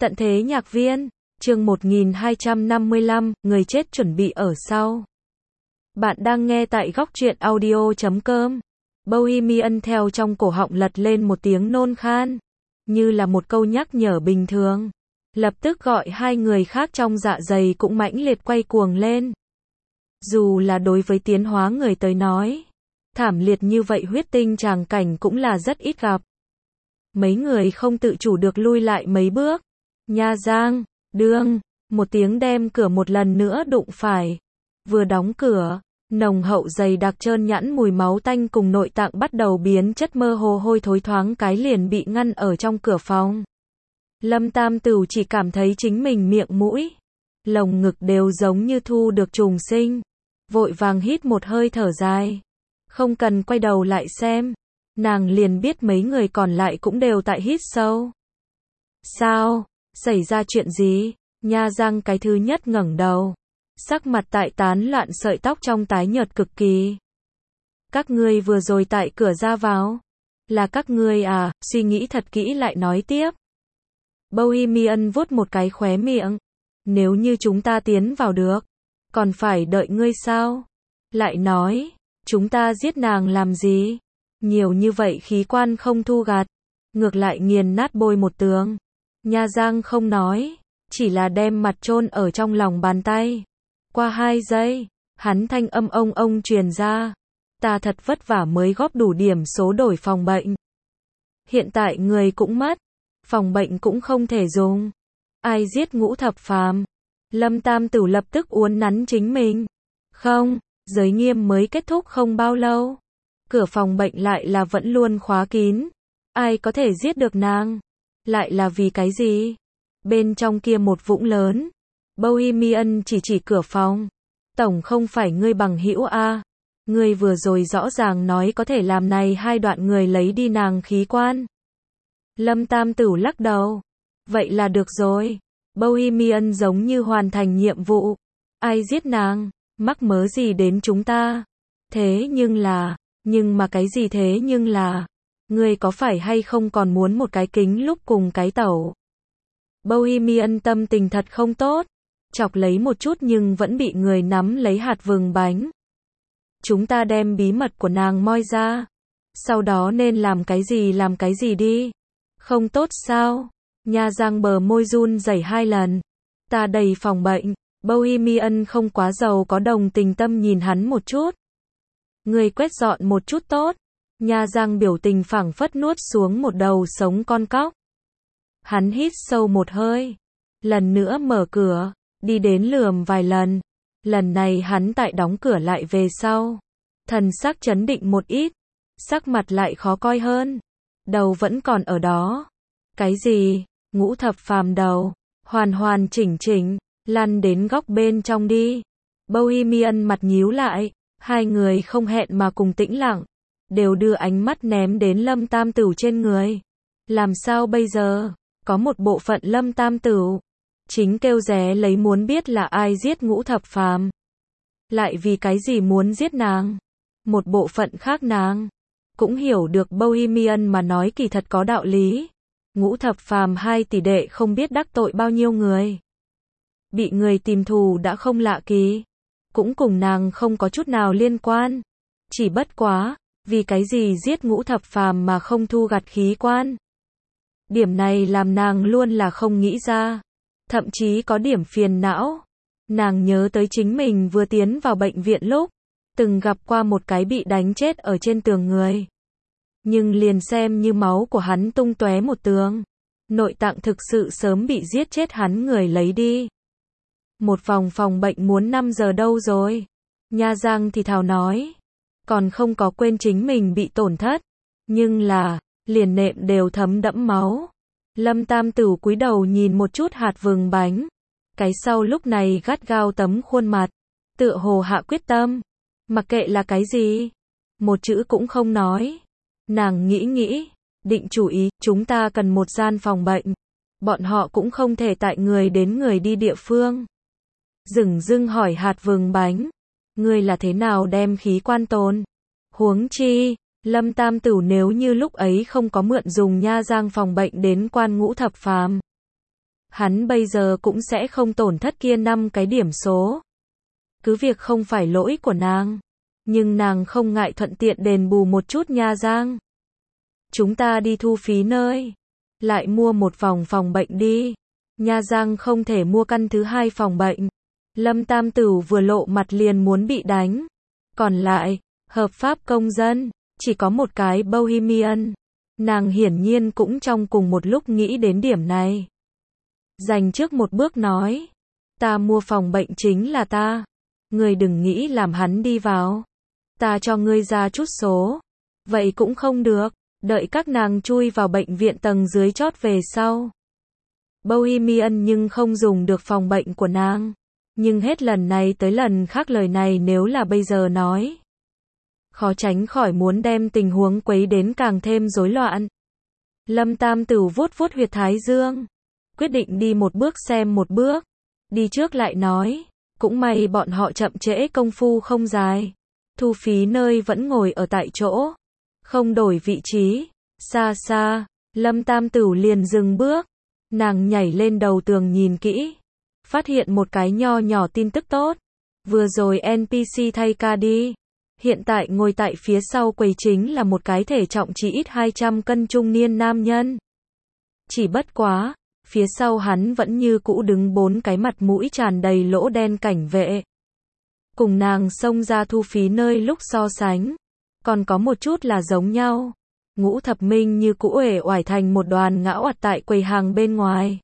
Tận thế nhạc viên, chương 1255, người chết chuẩn bị ở sau. Bạn đang nghe tại góc truyện audio.com. Bohemian theo trong cổ họng lật lên một tiếng nôn khan, như là một câu nhắc nhở bình thường. Lập tức gọi hai người khác trong dạ dày cũng mãnh liệt quay cuồng lên. Dù là đối với tiến hóa người tới nói, thảm liệt như vậy huyết tinh tràng cảnh cũng là rất ít gặp. Mấy người không tự chủ được lui lại mấy bước. Nha Giang, đương, một tiếng đem cửa một lần nữa đụng phải. Vừa đóng cửa, nồng hậu dày đặc trơn nhẵn mùi máu tanh cùng nội tạng bắt đầu biến chất mơ hồ hôi thối thoáng cái liền bị ngăn ở trong cửa phòng. Lâm Tam Tửu chỉ cảm thấy chính mình miệng mũi, lồng ngực đều giống như thu được trùng sinh. Vội vàng hít một hơi thở dài. Không cần quay đầu lại xem. Nàng liền biết mấy người còn lại cũng đều tại hít sâu. Sao? Xảy ra chuyện gì? Nha Giang cái thứ nhất ngẩng đầu. Sắc mặt tại tán loạn sợi tóc trong tái nhợt cực kỳ. Các ngươi vừa rồi tại cửa ra vào. Là các ngươi à? Suy nghĩ thật kỹ lại nói tiếp. Bohemian vuốt một cái khóe miệng. Nếu như chúng ta tiến vào được, còn phải đợi ngươi sao? Lại nói, chúng ta giết nàng làm gì? Nhiều như vậy khí quan không thu gặt, ngược lại nghiền nát bôi một tường. Nha Giang không nói, chỉ là đem mặt chôn ở trong lòng bàn tay. Qua 2 giây, hắn thanh âm ông truyền ra. Ta thật vất vả mới góp đủ điểm số đổi phòng bệnh. Hiện tại người cũng mất, phòng bệnh cũng không thể dùng. Ai giết Ngũ Thập Phàm? Lâm Tam Tửu lập tức uốn nắn chính mình. Không, giới nghiêm mới kết thúc không bao lâu. Cửa phòng bệnh lại là vẫn luôn khóa kín. Ai có thể giết được nàng? Lại là vì cái gì? Bên trong kia một vũng lớn. Bohemian chỉ cửa phòng. Tổng không phải ngươi bằng hữu a? Ngươi vừa rồi rõ ràng nói có thể làm này hai đoạn người lấy đi nàng khí quan. Lâm Tam Tửu lắc đầu. Vậy là được rồi. Bohemian giống như hoàn thành nhiệm vụ. Ai giết nàng? Mắc mớ gì đến chúng ta? Thế nhưng mà cái gì thế nhưng là? Ngươi có phải hay không còn muốn một cái kính lúc cùng cái tẩu? Bohemian tâm tình thật không tốt. Chọc lấy một chút nhưng vẫn bị người nắm lấy hạt vừng bánh. Chúng ta đem bí mật của nàng moi ra. Sau đó nên làm cái gì đi. Không tốt sao? Nha Giang bờ môi run rẩy 2 lần. Ta đầy phòng bệnh. Bohemian không quá giàu có đồng tình tâm nhìn hắn một chút. Người quét dọn một chút tốt. Nha Giang biểu tình phảng phất nuốt xuống một đầu sống con cóc. Hắn hít sâu một hơi. Lần nữa mở cửa. Đi đến lườm vài lần. Lần này hắn tại đóng cửa lại về sau. Thần sắc chấn định một ít. Sắc mặt lại khó coi hơn. Đầu vẫn còn ở đó. Cái gì? Ngũ Thập Phàm đầu. Hoàn chỉnh. Lăn đến góc bên trong đi. Bohemian mặt nhíu lại. Hai người không hẹn mà cùng tĩnh lặng. Đều đưa ánh mắt ném đến Lâm Tam Tửu trên người. Làm sao bây giờ? Có một bộ phận Lâm Tam Tửu chính kêu ré lấy muốn biết là ai giết Ngũ Thập Phàm. Lại vì cái gì muốn giết nàng? Một bộ phận khác nàng cũng hiểu được Bohemian mà nói kỳ thật có đạo lý. Ngũ Thập Phàm 2 tỷ đệ không biết đắc tội bao nhiêu người. Bị người tìm thù đã không lạ kỳ. Cũng cùng nàng không có chút nào liên quan. Chỉ bất quá, vì cái gì giết Ngũ Thập Phàm mà không thu gặt khí quan. Điểm này làm nàng luôn là không nghĩ ra. Thậm chí có điểm phiền não. Nàng nhớ tới chính mình vừa tiến vào bệnh viện lúc từng gặp qua một cái bị đánh chết ở trên tường người. Nhưng liền xem như máu của hắn tung tóe một tường. Nội tạng thực sự sớm bị giết chết hắn người lấy đi. Một vòng phòng bệnh muốn 5 giờ đâu rồi? Nha Giang thì thào nói. Còn không có quên chính mình bị tổn thất. Nhưng là, liền nệm đều thấm đẫm máu. Lâm Tam Tửu cúi đầu nhìn một chút hạt vừng bánh. Cái sau lúc này gắt gao tấm khuôn mặt. Tựa hồ hạ quyết tâm. Mặc kệ là cái gì. Một chữ cũng không nói. Nàng nghĩ. Định chủ ý, chúng ta cần một gian phòng bệnh. Bọn họ cũng không thể tại người đến người đi địa phương. Dửng hỏi hạt vừng bánh. Ngươi là thế nào đem khí quan tồn? Huống chi, Lâm Tam Tửu nếu như lúc ấy không có mượn dùng Nha Giang phòng bệnh đến quan Ngũ Thập Phàm. hắn bây giờ cũng sẽ không tổn thất kia 5 cái điểm số. Cứ việc không phải lỗi của nàng, nhưng nàng không ngại thuận tiện đền bù một chút nha Giang. Chúng ta đi thu phí nơi, lại mua một vòng phòng bệnh đi. Nha Giang không thể mua căn thứ 2 phòng bệnh. Lâm Tam Tửu vừa lộ mặt liền muốn bị đánh. Còn lại, hợp pháp công dân, chỉ có một cái Bohemian. Nàng hiển nhiên cũng trong cùng một lúc nghĩ đến điểm này. Dành trước một bước nói, ta mua phòng bệnh chính là ta. Ngươi đừng nghĩ làm hắn đi vào. Ta cho ngươi ra chút số. Vậy cũng không được, đợi các nàng chui vào bệnh viện tầng dưới chót về sau. Bohemian nhưng không dùng được phòng bệnh của nàng. Nhưng hết lần này tới lần khác lời này nếu là bây giờ nói, khó tránh khỏi muốn đem tình huống quấy đến càng thêm rối loạn. Lâm Tam Tửu vuốt vuốt huyệt thái dương, quyết định đi một bước xem một bước. Đi trước lại nói, cũng may bọn họ chậm trễ công phu không dài. Thu phí nơi vẫn ngồi ở tại chỗ, không đổi vị trí. Xa xa, Lâm Tam Tửu liền dừng bước. Nàng nhảy lên đầu tường nhìn kỹ, phát hiện một cái nho nhỏ tin tức tốt. Vừa rồi NPC thay ca đi. Hiện tại ngồi tại phía sau quầy chính là một cái thể trọng chỉ ít 200 cân trung niên nam nhân. Chỉ bất quá, phía sau hắn vẫn như cũ đứng 4 cái mặt mũi tràn đầy lỗ đen cảnh vệ. Cùng nàng xông ra thu phí nơi lúc so sánh, còn có một chút là giống nhau. Ngũ Thập Minh như cũ uể oải thành một đoàn ngã oặt tại quầy hàng bên ngoài.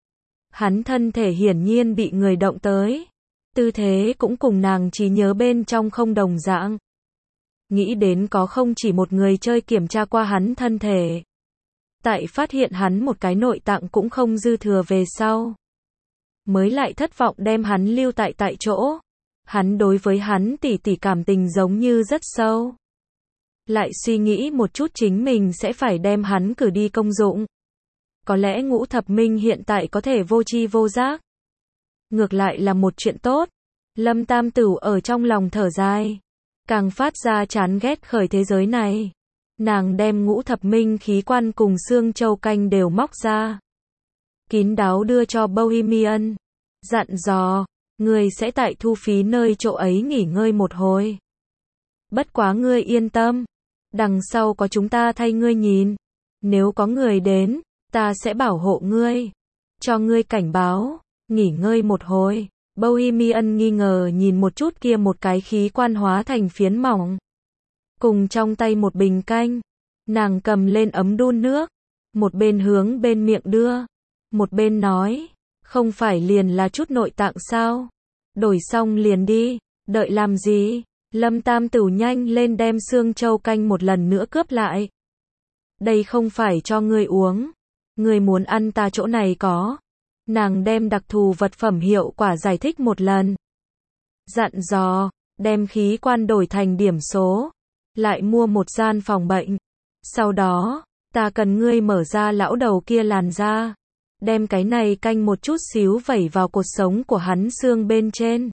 Hắn thân thể hiển nhiên bị người động tới. Tư thế cũng cùng nàng trí nhớ bên trong không đồng dạng. Nghĩ đến có không chỉ một người chơi kiểm tra qua hắn thân thể. Tại phát hiện hắn một cái nội tạng cũng không dư thừa về sau, mới lại thất vọng đem hắn lưu tại chỗ. Hắn đối với hắn tỉ cảm tình giống như rất sâu. Lại suy nghĩ một chút chính mình sẽ phải đem hắn cử đi công dụng. Có lẽ Ngũ Thập Minh hiện tại có thể vô tri vô giác. Ngược lại là một chuyện tốt. Lâm Tam Tửu ở trong lòng thở dài, càng phát ra chán ghét khởi thế giới này. Nàng đem Ngũ Thập Minh khí quan cùng xương châu canh đều móc ra, kín đáo đưa cho Bohemian, dặn dò, ngươi sẽ tại thu phí nơi chỗ ấy nghỉ ngơi một hồi. Bất quá ngươi yên tâm, đằng sau có chúng ta thay ngươi nhìn. Nếu có người đến, ta sẽ bảo hộ ngươi, cho ngươi cảnh báo, nghỉ ngơi một hồi. Bohemian nghi ngờ nhìn một chút kia một cái khí quan hóa thành phiến mỏng, cùng trong tay một bình canh. Nàng cầm lên ấm đun nước, một bên hướng bên miệng đưa, một bên nói, không phải liền là chút nội tạng sao? Đổi xong liền đi, đợi làm gì? Lâm Tam Tửu nhanh lên đem xương châu canh một lần nữa cướp lại. Đây không phải cho ngươi uống, ngươi muốn ăn ta chỗ này có. Nàng đem đặc thù vật phẩm hiệu quả giải thích một lần. Dặn dò, đem khí quan đổi thành điểm số, lại mua một gian phòng bệnh. Sau đó, ta cần ngươi mở ra lão đầu kia làn da, đem cái này canh một chút xíu vẩy vào cột sống của hắn xương bên trên.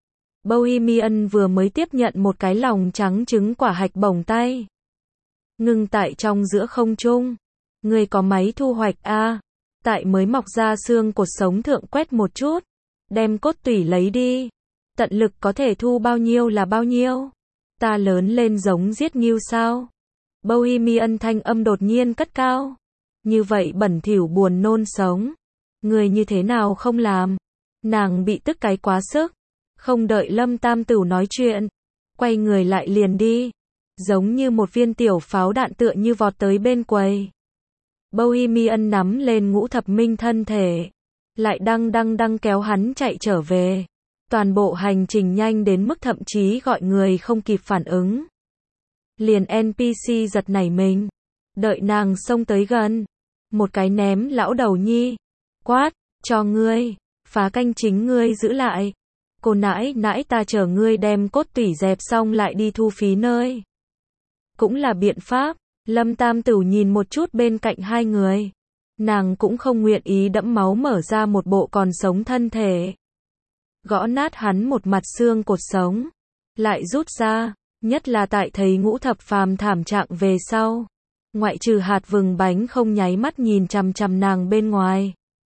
Bohemian vừa mới tiếp nhận một cái lòng trắng trứng quả hạch bổng tay, ngừng tại trong giữa không trung. Ngươi có máy thu hoạch a? Tại mới mọc ra xương cột sống thượng quét một chút, đem cốt tủy lấy đi. Tận lực có thể thu bao nhiêu là bao nhiêu. Ta lớn lên giống giết nghêu sao? Bohemian thanh âm đột nhiên cất cao. Như vậy bẩn thỉu buồn nôn sống. Người như thế nào không làm? Nàng bị tức cái quá sức. Không đợi Lâm Tam Tửu nói chuyện, quay người lại liền đi. Giống như một viên tiểu pháo đạn tựa như vọt tới bên quầy. Bohemian nắm lên Ngũ Thập Minh thân thể, lại đang kéo hắn chạy trở về. Toàn bộ hành trình nhanh đến mức thậm chí gọi người không kịp phản ứng. Liền NPC giật nảy mình, đợi nàng xông tới gần, một cái ném lão đầu nhi, quát, cho ngươi, phá canh chính ngươi giữ lại. Cô nãi ta chờ ngươi đem cốt tủy dẹp xong lại đi thu phí nơi. Cũng là biện pháp. Lâm Tam Tửu nhìn một chút bên cạnh hai người. Nàng cũng không nguyện ý đẫm máu mở ra một bộ còn sống thân thể. Gõ nát hắn một mặt xương cột sống. Lại rút ra, nhất là tại thấy Ngũ Thập Phàm thảm trạng về sau. Ngoại trừ hạt vừng bánh không nháy mắt nhìn chằm chằm nàng bên ngoài.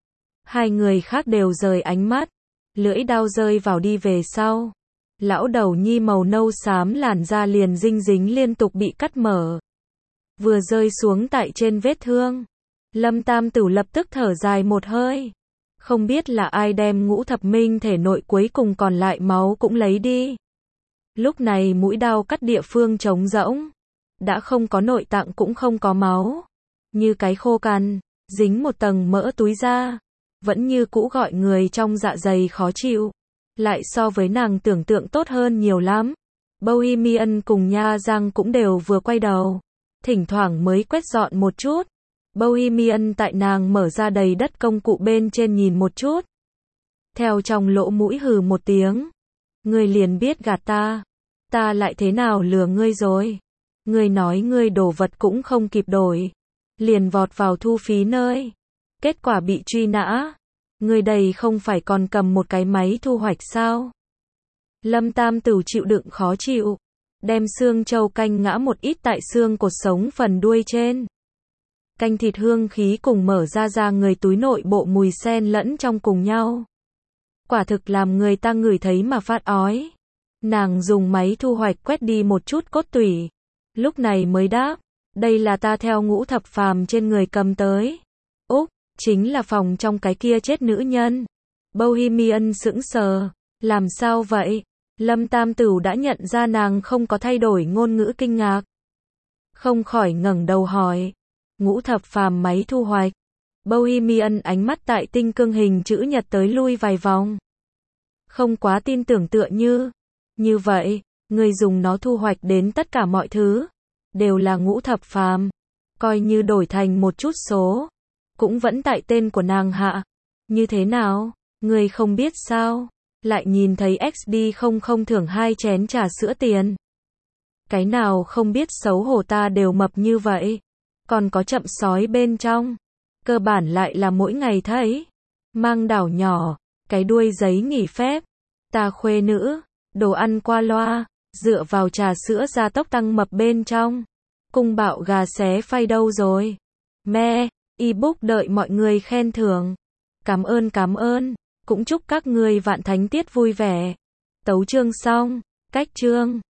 Hai người khác đều rời ánh mắt. Lưỡi dao rơi vào đi về sau. Lão đầu nhi màu nâu xám làn da liền dinh dính liên tục bị cắt mở. Vừa rơi xuống tại trên vết thương. Lâm Tam Tử lập tức thở dài một hơi. Không biết là ai đem Ngũ Thập Minh thể nội cuối cùng còn lại máu cũng lấy đi. Lúc này mũi đao cắt địa phương trống rỗng. Đã không có nội tạng cũng không có máu. Như cái khô cằn, dính một tầng mỡ túi da. Vẫn như cũ gọi người trong dạ dày khó chịu. Lại so với nàng tưởng tượng tốt hơn nhiều lắm. Bohemian cùng Nha Giang cũng đều vừa quay đầu. Thỉnh thoảng mới quét dọn một chút. Bohemian tại nàng mở ra đầy đất công cụ bên trên nhìn một chút. Theo trong lỗ mũi hừ một tiếng. Ngươi liền biết gạt ta. Ta lại thế nào lừa ngươi rồi. Ngươi nói ngươi đồ vật cũng không kịp đổi. Liền vọt vào thu phí nơi. Kết quả bị truy nã. Ngươi đây không phải còn cầm một cái máy thu hoạch sao? Lâm Tam Tử chịu đựng khó chịu. Đem xương trâu canh ngã một ít tại xương cột sống phần đuôi trên. Canh thịt hương khí cùng mở ra người túi nội bộ mùi xen lẫn trong cùng nhau. Quả thực làm người ta ngửi thấy mà phát ói. Nàng dùng máy thu hoạch quét đi một chút cốt tủy. Lúc này mới đáp. Đây là ta theo Ngũ Thập Phàm trên người cầm tới. Úc, chính là phòng trong cái kia chết nữ nhân. Bohemian sững sờ. Làm sao vậy? Lâm Tam Tử đã nhận ra nàng không có thay đổi ngôn ngữ kinh ngạc. Không khỏi ngẩng đầu hỏi. Ngũ Thập Phàm máy thu hoạch. Bohemian ánh mắt tại tinh cương hình chữ nhật tới lui vài vòng. Không quá tin tưởng tựa như. Như vậy, người dùng nó thu hoạch đến tất cả mọi thứ. Đều là Ngũ Thập Phàm. Coi như đổi thành một chút số. Cũng vẫn tại tên của nàng hạ. Như thế nào? Người không biết sao? Lại nhìn thấy XD00 thưởng 2 chén trà sữa tiền. Cái nào không biết xấu hổ ta đều mập như vậy. Còn có chậm sói bên trong. Cơ bản lại là mỗi ngày thấy. Mang đảo nhỏ. Cái đuôi giấy nghỉ phép. Ta khuê nữ. Đồ ăn qua loa. Dựa vào trà sữa gia tốc tăng mập bên trong. Cung bạo gà xé phay đâu rồi? Me. Ebook đợi mọi người khen thưởng. Cảm ơn. Cũng chúc các ngươi vạn thánh tiết vui vẻ. Tấu chương xong. Cách chương.